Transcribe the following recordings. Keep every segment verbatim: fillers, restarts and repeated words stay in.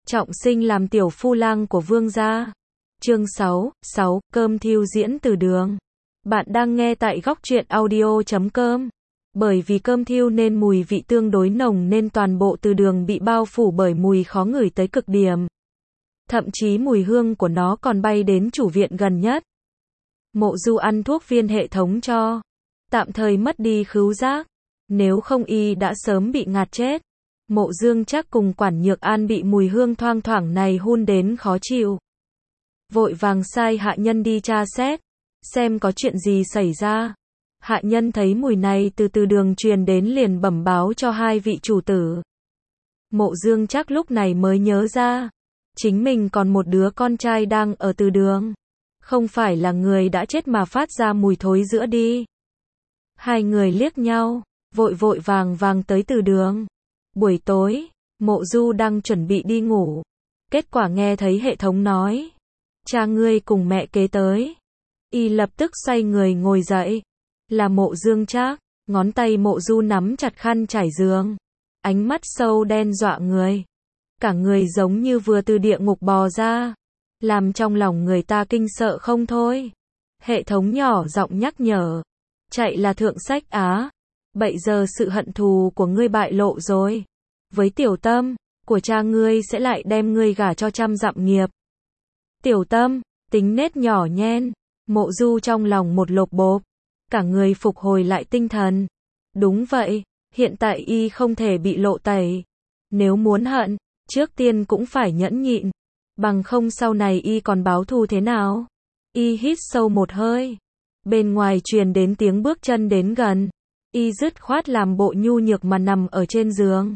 trọng sinh làm tiểu phu lang của vương gia. Chương sáu, sáu, cơm thiêu diễn từ đường. Bạn đang nghe tại góc truyện audio chấm com. Bởi vì cơm thiêu nên mùi vị tương đối nồng nên toàn bộ từ đường bị bao phủ bởi mùi khó ngửi tới cực điểm. Thậm chí mùi hương của nó còn bay đến chủ viện gần nhất. Mộ Du ăn thuốc viên hệ thống cho. Tạm thời mất đi khứu giác. Nếu không y đã sớm bị ngạt chết. Mộ Dương Trác cùng Quản Nhược An bị mùi hương thoang thoảng này hun đến khó chịu. Vội vàng sai hạ nhân đi tra xét, xem có chuyện gì xảy ra. Hạ nhân thấy mùi này từ từ đường truyền đến liền bẩm báo cho hai vị chủ tử. Mộ Dương Trác lúc này mới nhớ ra, chính mình còn một đứa con trai đang ở từ đường. Không phải là người đã chết mà phát ra mùi thối giữa đi. Hai người liếc nhau, vội vội vàng vàng tới từ đường. Buổi tối, Mộ Du đang chuẩn bị đi ngủ. Kết quả nghe thấy hệ thống nói, cha ngươi cùng mẹ kế tới. Y lập tức xoay người ngồi dậy. Là Mộ Dương Trác, ngón tay Mộ Du nắm chặt khăn trải giường. Ánh mắt sâu đen dọa người. Cả người giống như vừa từ địa ngục bò ra. Làm trong lòng người ta kinh sợ không thôi. Hệ thống nhỏ giọng nhắc nhở. Chạy là thượng sách á. Bây giờ sự hận thù của ngươi bại lộ rồi. Với tiểu tâm, của cha ngươi sẽ lại đem ngươi gả cho trăm dặm nghiệp. Tiểu tâm, tính nết nhỏ nhen. Mộ Du trong lòng một lộp bộp. Cả người phục hồi lại tinh thần. Đúng vậy, hiện tại y không thể bị lộ tẩy. Nếu muốn hận, trước tiên cũng phải nhẫn nhịn. Bằng không sau này y còn báo thù thế nào? Y hít sâu một hơi. Bên ngoài truyền đến tiếng bước chân đến gần. Y dứt khoát làm bộ nhu nhược mà nằm ở trên giường.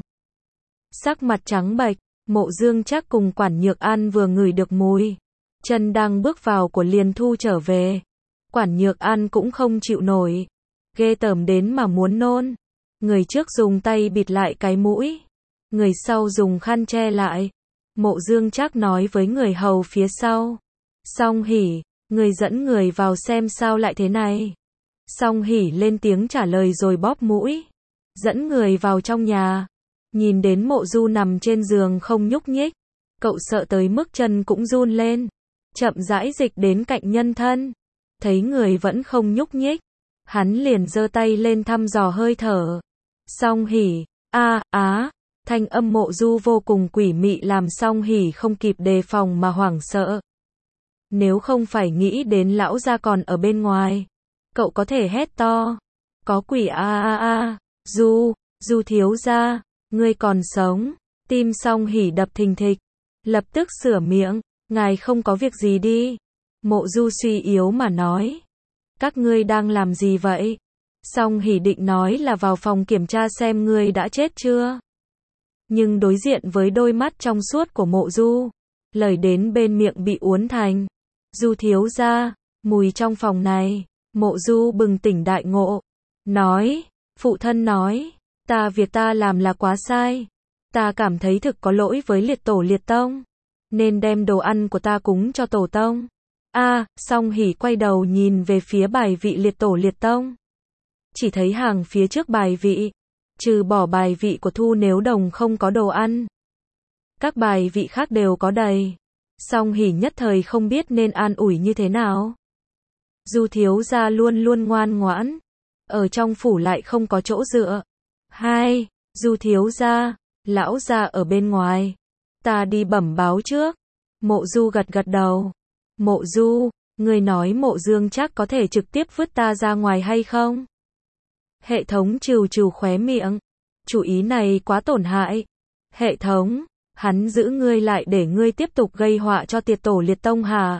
Sắc mặt trắng bệch, Mộ Dương Trác cùng Quản Nhược An vừa ngửi được mùi. Chân đang bước vào của liền thu trở về. Quản Nhược An cũng không chịu nổi. Ghê tởm đến mà muốn nôn. Người trước dùng tay bịt lại cái mũi. Người sau dùng khăn che lại. Mộ Dương Trác nói với người hầu phía sau. Song Hỉ, người dẫn người vào xem sao lại thế này. Song Hỉ lên tiếng trả lời rồi bóp mũi. Dẫn người vào trong nhà. Nhìn đến Mộ Du nằm trên giường không nhúc nhích. Cậu sợ tới mức chân cũng run lên. Chậm rãi dịch đến cạnh nhân thân. Thấy người vẫn không nhúc nhích. Hắn liền giơ tay lên thăm dò hơi thở. Song Hỉ, a á, thanh âm Mộ Du vô cùng quỷ mị làm Song Hỉ không kịp đề phòng mà hoảng sợ. Nếu không phải nghĩ đến lão gia còn ở bên ngoài, cậu có thể hét to. Có quỷ a a a, Du, Du thiếu gia, ngươi còn sống. Tim Song Hỉ đập thình thịch. Lập tức sửa miệng, ngài không có việc gì đi. Mộ Du suy yếu mà nói. Các ngươi đang làm gì vậy? Song Hỉ định nói là vào phòng kiểm tra xem ngươi đã chết chưa. Nhưng đối diện với đôi mắt trong suốt của Mộ Du, lời đến bên miệng bị uốn thành. Du thiếu gia, mùi trong phòng này. Mộ Du bừng tỉnh đại ngộ. Nói, phụ thân nói, ta việc ta làm là quá sai. Ta cảm thấy thực có lỗi với liệt tổ liệt tông. Nên đem đồ ăn của ta cúng cho tổ tông. A, à, Song Hỉ quay đầu nhìn về phía bài vị liệt tổ liệt tông. Chỉ thấy hàng phía trước bài vị. Trừ bỏ bài vị của Thu Nếu Đồng không có đồ ăn. Các bài vị khác đều có đầy. Song Hỉ nhất thời không biết nên an ủi như thế nào. Du thiếu gia luôn luôn ngoan ngoãn. Ở trong phủ lại không có chỗ dựa. Hai, Du thiếu gia, lão gia ở bên ngoài. Ta đi bẩm báo trước. Mộ Du gật gật đầu. Mộ Du, người nói Mộ Dương Trác có thể trực tiếp vứt ta ra ngoài hay không? Hệ thống trừ trừ khóe miệng. Chủ ý này quá tổn hại. Hệ thống, hắn giữ ngươi lại để ngươi tiếp tục gây họa cho tiệt tổ liệt tông hả?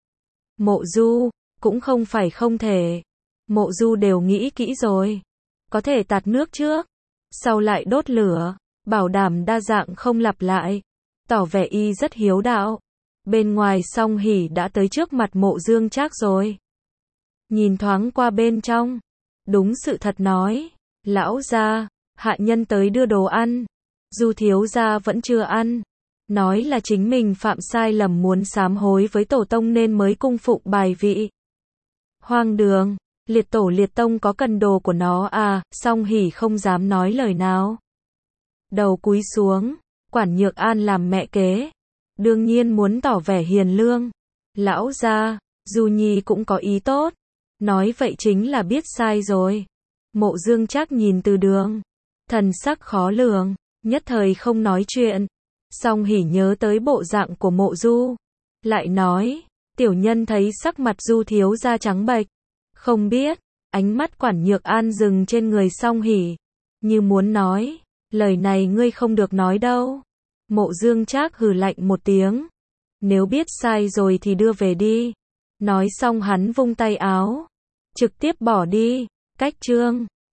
Mộ Du, cũng không phải không thể. Mộ Du đều nghĩ kỹ rồi. Có thể tạt nước trước, sau lại đốt lửa, bảo đảm đa dạng không lặp lại. Tỏ vẻ y rất hiếu đạo. Bên ngoài Song Hỉ đã tới trước mặt Mộ Dương Trác rồi. Nhìn thoáng qua bên trong. Đúng sự thật nói. Lão gia, hạ nhân tới đưa đồ ăn. Du thiếu gia vẫn chưa ăn. Nói là chính mình phạm sai lầm muốn sám hối với tổ tông nên mới cung phụng bài vị. Hoang đường, liệt tổ liệt tông có cần đồ của nó à? Song Hỉ không dám nói lời nào. Đầu cúi xuống. Quản Nhược An làm mẹ kế. đương nhiên muốn tỏ vẻ hiền lương. Lão gia, Du Nhi cũng có ý tốt. Nói vậy chính là biết sai rồi. Mộ Dương Trác nhìn Từ Đường, thần sắc khó lường, nhất thời không nói chuyện. Song Hỉ nhớ tới bộ dạng của Mộ Du, lại nói, tiểu nhân thấy sắc mặt Du thiếu gia trắng bệch, không biết. Ánh mắt Quản Nhược An dừng trên người Song Hỉ, như muốn nói, lời này ngươi không được nói đâu. Mộ Dương Trác hừ lạnh một tiếng, nếu biết sai rồi thì đưa về đi. Nói xong hắn vung tay áo, trực tiếp bỏ đi. Cách chương